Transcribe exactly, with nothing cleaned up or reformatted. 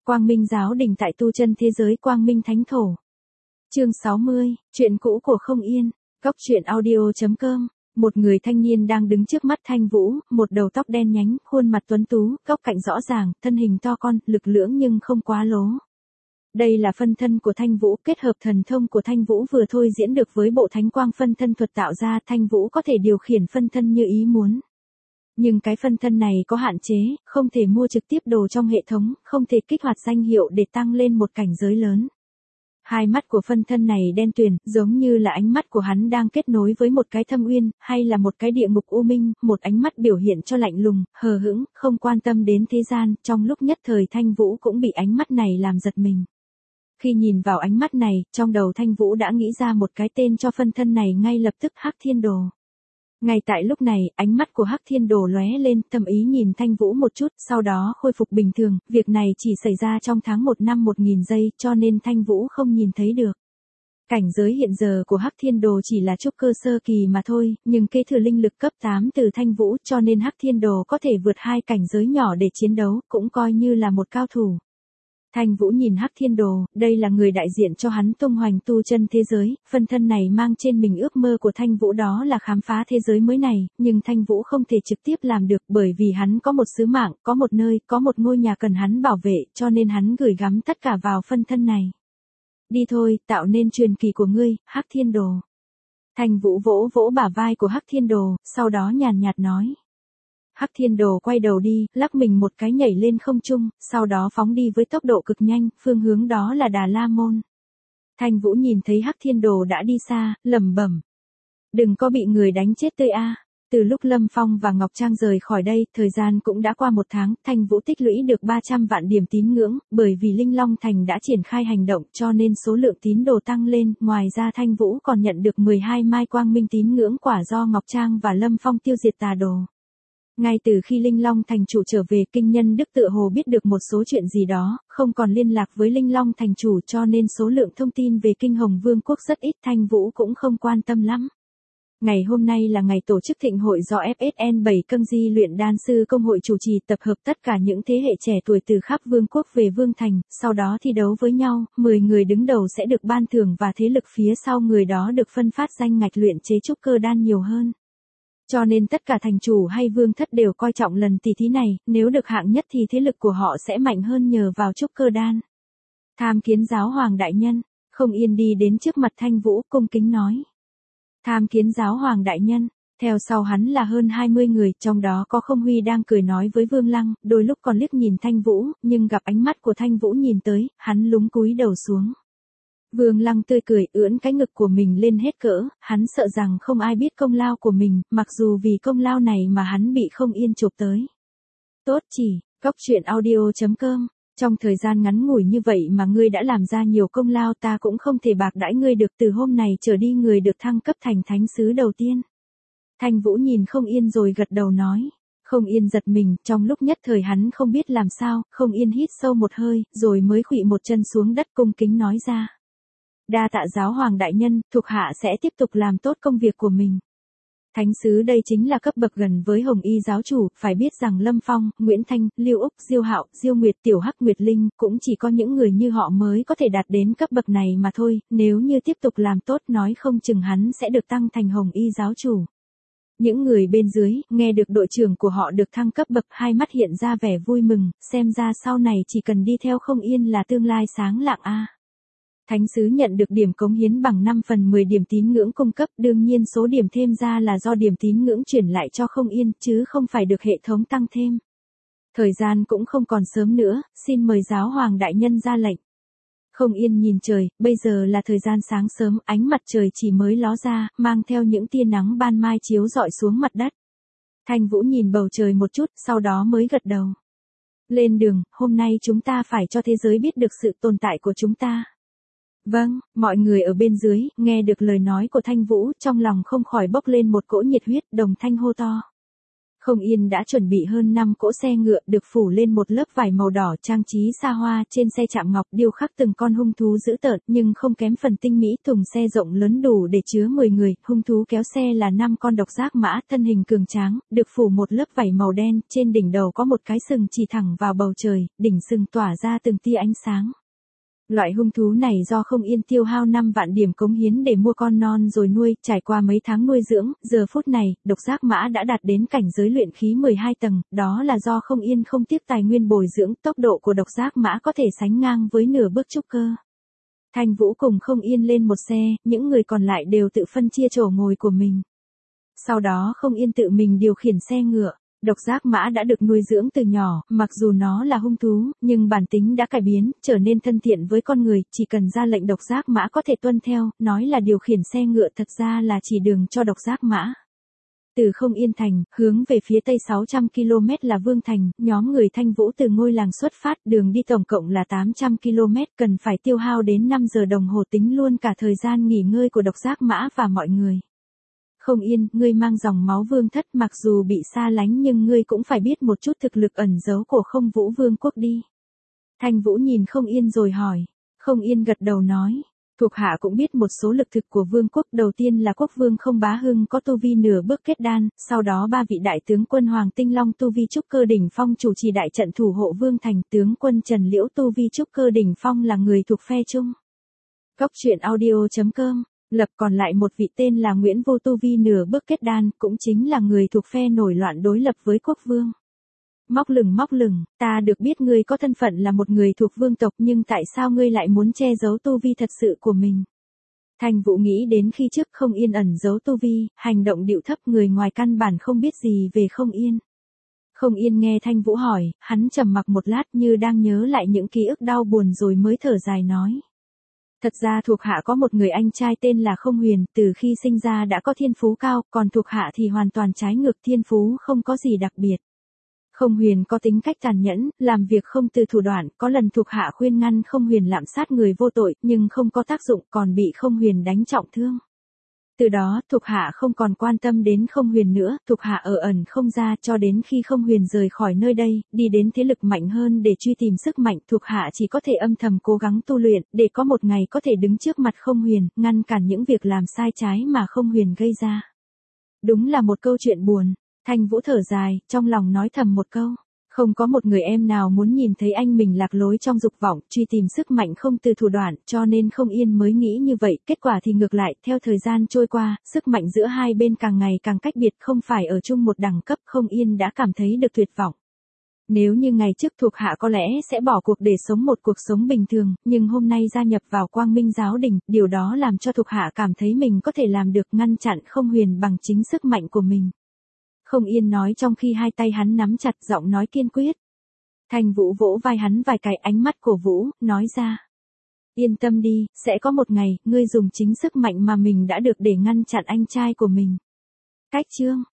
Quang Minh giáo đình tại tu chân thế giới Quang Minh Thánh Thổ. Chương sáu mươi, chuyện cũ của Không Yên, Cóc truyện audio chấm com. Một người thanh niên đang đứng trước mắt Thanh Vũ, một đầu tóc đen nhánh, khuôn mặt tuấn tú, góc cạnh rõ ràng, thân hình to con, lực lưỡng nhưng không quá lố. Đây là phân thân của Thanh Vũ, kết hợp thần thông của Thanh Vũ vừa thôi diễn được với bộ Thánh Quang phân thân thuật tạo ra, Thanh Vũ có thể điều khiển phân thân như ý muốn. Nhưng cái phân thân này có hạn chế, không thể mua trực tiếp đồ trong hệ thống, không thể kích hoạt danh hiệu để tăng lên một cảnh giới lớn. Hai mắt của phân thân này đen tuyền, giống như là ánh mắt của hắn đang kết nối với một cái thâm uyên, hay là một cái địa ngục u minh, một ánh mắt biểu hiện cho lạnh lùng, hờ hững, không quan tâm đến thế gian, trong lúc nhất thời Thanh Vũ cũng bị ánh mắt này làm giật mình. Khi nhìn vào ánh mắt này, trong đầu Thanh Vũ đã nghĩ ra một cái tên cho phân thân này ngay lập tức, Hắc Thiên Đồ. Ngay tại lúc này, ánh mắt của Hắc Thiên Đồ lóe lên, thầm ý nhìn Thanh Vũ một chút, sau đó khôi phục bình thường, việc này chỉ xảy ra trong tháng một năm một nghìn giây, cho nên Thanh Vũ không nhìn thấy được. Cảnh giới hiện giờ của Hắc Thiên Đồ chỉ là trúc cơ sơ kỳ mà thôi, nhưng kế thừa linh lực cấp tám từ Thanh Vũ, cho nên Hắc Thiên Đồ có thể vượt hai cảnh giới nhỏ để chiến đấu, cũng coi như là một cao thủ. Thanh Vũ nhìn Hắc Thiên Đồ, đây là người đại diện cho hắn tung hoành tu chân thế giới, phân thân này mang trên mình ước mơ của Thanh Vũ, đó là khám phá thế giới mới này, nhưng Thanh Vũ không thể trực tiếp làm được bởi vì hắn có một sứ mạng, có một nơi, có một ngôi nhà cần hắn bảo vệ, cho nên hắn gửi gắm tất cả vào phân thân này. Đi thôi, tạo nên truyền kỳ của ngươi, Hắc Thiên Đồ. Thanh Vũ vỗ vỗ bả vai của Hắc Thiên Đồ, sau đó nhàn nhạt nói. Hắc Thiên Đồ quay đầu đi, lắc mình một cái nhảy lên không trung, sau đó phóng đi với tốc độ cực nhanh, phương hướng đó là Đà La Môn. Thanh Vũ nhìn thấy Hắc Thiên Đồ đã đi xa, lẩm bẩm. Đừng có bị người đánh chết tươi a. Từ lúc Lâm Phong và Ngọc Trang rời khỏi đây, thời gian cũng đã qua một tháng, Thanh Vũ tích lũy được ba trăm vạn điểm tín ngưỡng, bởi vì Linh Long Thành đã triển khai hành động cho nên số lượng tín đồ tăng lên, ngoài ra Thanh Vũ còn nhận được mười hai mai quang minh tín ngưỡng quả do Ngọc Trang và Lâm Phong tiêu diệt tà đồ. Ngay từ khi Linh Long Thành chủ trở về, Kinh Nhân Đức tựa hồ biết được một số chuyện gì đó, không còn liên lạc với Linh Long Thành chủ, cho nên số lượng thông tin về Kinh Hồng Vương quốc rất ít, Thanh Vũ cũng không quan tâm lắm. Ngày hôm nay là ngày tổ chức thịnh hội do ép ét en bảy Câng Di luyện đan sư công hội chủ trì, tập hợp tất cả những thế hệ trẻ tuổi từ khắp vương quốc về Vương Thành, sau đó thi đấu với nhau, mười người đứng đầu sẽ được ban thưởng và thế lực phía sau người đó được phân phát danh ngạch luyện chế trúc cơ đan nhiều hơn. Cho nên tất cả thành chủ hay vương thất đều coi trọng lần tỷ thí này, nếu được hạng nhất thì thế lực của họ sẽ mạnh hơn nhờ vào trúc cơ đan. Tham kiến giáo hoàng đại nhân, Không Yên đi đến trước mặt Thanh Vũ cung kính nói. Tham kiến giáo hoàng đại nhân, theo sau hắn là hơn hai mươi người, trong đó có Không Huy đang cười nói với Vương Lăng, đôi lúc còn liếc nhìn Thanh Vũ, nhưng gặp ánh mắt của Thanh Vũ nhìn tới, hắn lúng cúi đầu xuống. Vương Lăng tươi cười, ưỡn cái ngực của mình lên hết cỡ, hắn sợ rằng không ai biết công lao của mình, mặc dù vì công lao này mà hắn bị Không Yên chụp tới. Tốt chỉ, Cóc truyện audio chấm com, trong thời gian ngắn ngủi như vậy mà ngươi đã làm ra nhiều công lao, ta cũng không thể bạc đãi ngươi được, từ hôm này trở đi người được thăng cấp thành thánh sứ đầu tiên. Thanh Vũ nhìn Không Yên rồi gật đầu nói. Không Yên giật mình, trong lúc nhất thời hắn không biết làm sao, Không Yên hít sâu một hơi, rồi mới khuỵu một chân xuống đất cung kính nói ra. Đa tạ giáo hoàng đại nhân, thuộc hạ sẽ tiếp tục làm tốt công việc của mình. Thánh sứ đây chính là cấp bậc gần với Hồng Y giáo chủ, phải biết rằng Lâm Phong, Nguyễn Thanh, Lưu Úc, Diêu Hạo, Diêu Nguyệt, Tiểu Hắc, Nguyệt Linh, cũng chỉ có những người như họ mới có thể đạt đến cấp bậc này mà thôi, nếu như tiếp tục làm tốt nói không chừng hắn sẽ được tăng thành Hồng Y giáo chủ. Những người bên dưới, nghe được đội trưởng của họ được thăng cấp bậc, hai mắt hiện ra vẻ vui mừng, xem ra sau này chỉ cần đi theo Không Yên là tương lai sáng lạng a. Thánh sứ nhận được điểm cống hiến bằng năm phần mười điểm tín ngưỡng cung cấp, đương nhiên số điểm thêm ra là do điểm tín ngưỡng chuyển lại cho Không Yên, chứ không phải được hệ thống tăng thêm. Thời gian cũng không còn sớm nữa, xin mời giáo hoàng đại nhân ra lệnh. Không Yên nhìn trời, bây giờ là thời gian sáng sớm, ánh mặt trời chỉ mới ló ra, mang theo những tia nắng ban mai chiếu rọi xuống mặt đất. Thanh Vũ nhìn bầu trời một chút, sau đó mới gật đầu. Lên đường, hôm nay chúng ta phải cho thế giới biết được sự tồn tại của chúng ta. Vâng, mọi người ở bên dưới, nghe được lời nói của Thanh Vũ, trong lòng không khỏi bốc lên một cỗ nhiệt huyết, đồng thanh hô to. Không Yên đã chuẩn bị hơn năm cỗ xe ngựa được phủ lên một lớp vải màu đỏ trang trí xa hoa, trên xe chạm ngọc điêu khắc từng con hung thú dữ tợn nhưng không kém phần tinh mỹ, thùng xe rộng lớn đủ để chứa mười người, hung thú kéo xe là năm con độc giác mã, thân hình cường tráng, được phủ một lớp vảy màu đen, trên đỉnh đầu có một cái sừng chỉ thẳng vào bầu trời, đỉnh sừng tỏa ra từng tia ánh sáng. Loại hung thú này do Không Yên tiêu hao năm vạn điểm cống hiến để mua con non rồi nuôi, trải qua mấy tháng nuôi dưỡng, giờ phút này, độc giác mã đã đạt đến cảnh giới luyện khí mười hai tầng, đó là do Không Yên không tiếc tài nguyên bồi dưỡng, tốc độ của độc giác mã có thể sánh ngang với nửa bước trúc cơ. Thanh Vũ cùng Không Yên lên một xe, những người còn lại đều tự phân chia chỗ ngồi của mình. Sau đó Không Yên tự mình điều khiển xe ngựa. Độc giác mã đã được nuôi dưỡng từ nhỏ, mặc dù nó là hung thú, nhưng bản tính đã cải biến, trở nên thân thiện với con người, chỉ cần ra lệnh độc giác mã có thể tuân theo, nói là điều khiển xe ngựa thật ra là chỉ đường cho độc giác mã. Từ Không Yên thành, hướng về phía tây sáu trăm ki lô mét là Vương thành, nhóm người Thanh Vũ từ ngôi làng xuất phát, đường đi tổng cộng là tám trăm ki lô mét, cần phải tiêu hao đến năm giờ đồng hồ tính luôn cả thời gian nghỉ ngơi của độc giác mã và mọi người. Không Yên, ngươi mang dòng máu vương thất, mặc dù bị xa lánh nhưng ngươi cũng phải biết một chút thực lực ẩn giấu của Không Vũ Vương quốc đi. Thanh Vũ nhìn Không Yên rồi hỏi. Không Yên gật đầu nói. Thuộc hạ cũng biết một số lực thực của vương quốc, đầu tiên là quốc vương Không Bá Hưng có tu vi nửa bước kết đan, sau đó ba vị đại tướng quân Hoàng Tinh Long tu vi trúc cơ đỉnh phong chủ trì đại trận thủ hộ vương thành, tướng quân Trần Liễu tu vi trúc cơ đỉnh phong là người thuộc phe Trung. Cốc truyện audio chấm com Lập còn lại một vị tên là Nguyễn Vô tu vi nửa bước kết đan, cũng chính là người thuộc phe nổi loạn đối lập với quốc vương. Móc lửng móc lửng, ta được biết ngươi có thân phận là một người thuộc vương tộc nhưng tại sao ngươi lại muốn che giấu tu vi thật sự của mình? Thanh Vũ nghĩ đến khi trước Không Yên ẩn giấu tu vi, hành động điệu thấp, người ngoài căn bản không biết gì về Không Yên. Không Yên nghe Thanh Vũ hỏi, hắn trầm mặc một lát như đang nhớ lại những ký ức đau buồn rồi mới thở dài nói. Thật ra thuộc hạ có một người anh trai tên là Không Huyền, từ khi sinh ra đã có thiên phú cao, còn thuộc hạ thì hoàn toàn trái ngược, thiên phú không có gì đặc biệt. Không Huyền có tính cách tàn nhẫn, làm việc không từ thủ đoạn, có lần thuộc hạ khuyên ngăn Không Huyền lạm sát người vô tội, nhưng không có tác dụng, còn bị Không Huyền đánh trọng thương. Từ đó, thuộc hạ không còn quan tâm đến Không Huyền nữa, thuộc hạ ở ẩn không ra cho đến khi Không Huyền rời khỏi nơi đây, đi đến thế lực mạnh hơn để truy tìm sức mạnh, thuộc hạ chỉ có thể âm thầm cố gắng tu luyện, để có một ngày có thể đứng trước mặt Không Huyền, ngăn cản những việc làm sai trái mà Không Huyền gây ra. Đúng là một câu chuyện buồn. Thanh Vũ thở dài, trong lòng nói thầm một câu. Không có một người em nào muốn nhìn thấy anh mình lạc lối trong dục vọng, truy tìm sức mạnh không từ thủ đoạn, cho nên Không Yên mới nghĩ như vậy, kết quả thì ngược lại, theo thời gian trôi qua, sức mạnh giữa hai bên càng ngày càng cách biệt, không phải ở chung một đẳng cấp, Không Yên đã cảm thấy được tuyệt vọng. Nếu như ngày trước thuộc hạ có lẽ sẽ bỏ cuộc để sống một cuộc sống bình thường, nhưng hôm nay gia nhập vào Quang Minh giáo đình, điều đó làm cho thuộc hạ cảm thấy mình có thể làm được, ngăn chặn Không Huyền bằng chính sức mạnh của mình. Không Yên nói trong khi hai tay hắn nắm chặt, giọng nói kiên quyết. Thanh Vũ vỗ vai hắn vài cái, ánh mắt cổ vũ, nói ra. Yên tâm đi, sẽ có một ngày, ngươi dùng chính sức mạnh mà mình đã được để ngăn chặn anh trai của mình. Cách chương